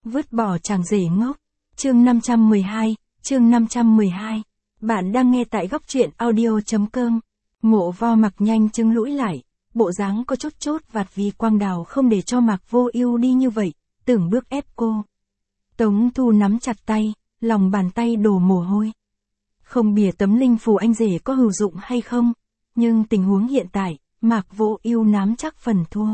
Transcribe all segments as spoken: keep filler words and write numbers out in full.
Vứt bỏ chàng rể ngốc. Chương năm trăm mười hai, chương năm trăm mười hai. Bạn đang nghe tại góc truyện audio chấm com. Mộ Vo mặc nhanh chừng lũi lại, bộ dáng có chút chốt vặt vì Quang Đào không để cho Mạc Vô Ưu đi như vậy, từng bước ép cô. Tống Thu nắm chặt tay, lòng bàn tay đổ mồ hôi. Không bìa tấm linh phù anh rể có hữu dụng hay không, nhưng tình huống hiện tại, Mạc Vô Ưu nắm chắc phần thua.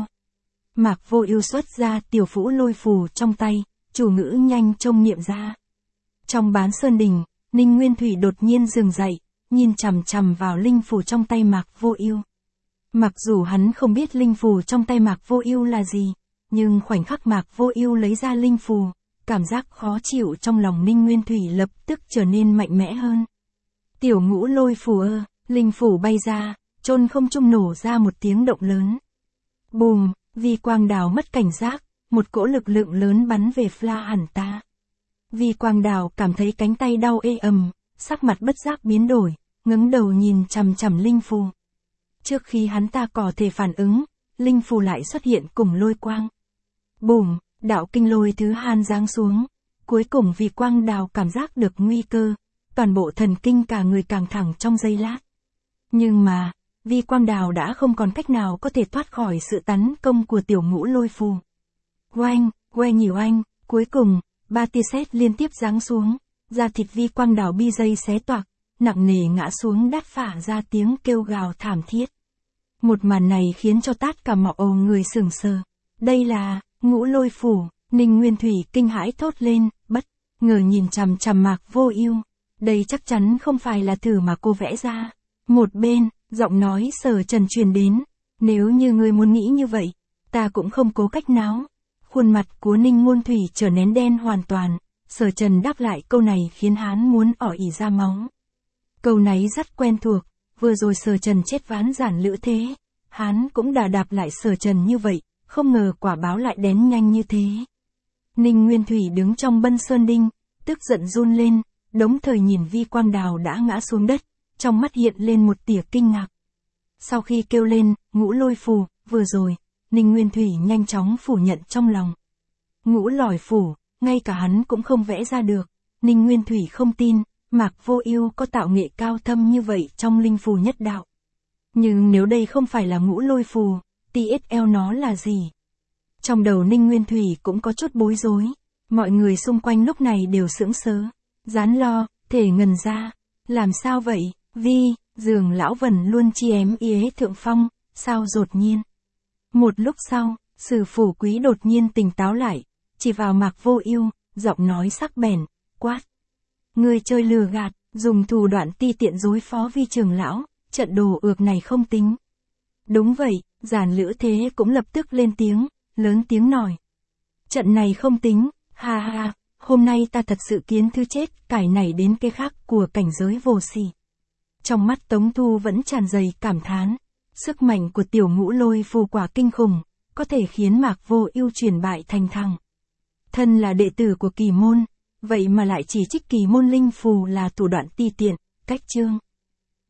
Mạc Vô Ưu xuất ra tiểu phũ lôi phù trong tay, chủ ngữ nhanh trông niệm ra. Trong bán sơn đình, Ninh Nguyên Thủy đột nhiên dừng dậy, nhìn chằm chằm vào linh phù trong tay Mạc Vô Ưu. Mặc dù hắn không biết linh phù trong tay Mạc Vô Ưu là gì, nhưng khoảnh khắc Mạc Vô Ưu lấy ra linh phù, cảm giác khó chịu trong lòng Ninh Nguyên Thủy lập tức trở nên mạnh mẽ hơn. Tiểu ngũ lôi phù ơ, linh phù bay ra, chôn không trung nổ ra một tiếng động lớn. Bùm, Vi Quang Đào mất cảnh giác, một cỗ lực lượng lớn bắn về Fla hẳn ta. Vi Quang Đào cảm thấy cánh tay đau ê ầm, sắc mặt bất giác biến đổi, ngẩng đầu nhìn chằm chằm linh phù. Trước khi hắn ta có thể phản ứng, linh phù lại xuất hiện cùng lôi quang. Bùm, đạo kinh lôi thứ han giáng xuống, cuối cùng Vi Quang Đào cảm giác được nguy cơ, toàn bộ thần kinh cả người càng thẳng trong giây lát. Nhưng mà, Vi Quang Đào đã không còn cách nào có thể thoát khỏi sự tấn công của tiểu ngũ lôi phù. Oanh, oanh nhiều oanh, cuối cùng, ba tia sét liên tiếp giáng xuống, da thịt Vi Quang Đào bi dây xé toạc, nặng nề ngã xuống đát phả ra tiếng kêu gào thảm thiết. Một màn này khiến cho tất cả mọi người sững sờ. Đây là ngũ lôi phù. Ninh Nguyên Thủy kinh hãi thốt lên, bất ngờ nhìn chằm chằm Mạc Vô Ưu. Đây chắc chắn không phải là thử mà cô vẽ ra. Một bên, giọng nói Sở Trần truyền đến, nếu như ngươi muốn nghĩ như vậy, ta cũng không cố cách nào. Khuôn mặt của Ninh Nguyên Thủy trở nên đen hoàn toàn, Sở Trần đáp lại câu này khiến hắn muốn ỏ ỉ ra máu. Câu này rất quen thuộc, vừa rồi Sở Trần chết ván giản lữ thế, hắn cũng đã đạp lại Sở Trần như vậy, không ngờ quả báo lại đến nhanh như thế. Ninh Nguyên Thủy đứng trong Bân Sơn Đinh, tức giận run lên, đồng thời nhìn Vi Quang Đào đã ngã xuống đất, trong mắt hiện lên một tia kinh ngạc. Sau khi kêu lên, ngũ lôi phù, vừa rồi, Ninh Nguyên Thủy nhanh chóng phủ nhận trong lòng. Ngũ lòi phù, ngay cả hắn cũng không vẽ ra được. Ninh Nguyên Thủy không tin, Mạc Vô Ưu có tạo nghệ cao thâm như vậy trong linh phù nhất đạo. Nhưng nếu đây không phải là ngũ lôi phù, tê ét lờ nó là gì? Trong đầu Ninh Nguyên Thủy cũng có chút bối rối. Mọi người xung quanh lúc này đều sững sờ. Gián lo, thể ngần ra. Làm sao vậy, Vi, dường lão Vân luôn chi ém yế thượng phong, sao đột nhiên? Một lúc sau, Sử Phủ Quý đột nhiên tỉnh táo lại, chỉ vào Mạc Vô Ưu, giọng nói sắc bén, quát. Ngươi chơi lừa gạt, dùng thủ đoạn ti tiện đối phó Vi trưởng lão, trận đồ ược này không tính. Đúng vậy, Giản Lữ Thế cũng lập tức lên tiếng, lớn tiếng nói. Trận này không tính, ha ha, hôm nay ta thật sự kiến thứ chết, cải này đến cái khác của cảnh giới vô sỉ. Trong mắt Tống Thu vẫn tràn đầy cảm thán, sức mạnh của tiểu ngũ lôi phù quả kinh khủng, có thể khiến Mạc Vô Ưu chuyển bại thành thắng. Thân là đệ tử của Kỳ môn, vậy mà lại chỉ trích Kỳ môn linh phù là thủ đoạn ti tiện, cách chương.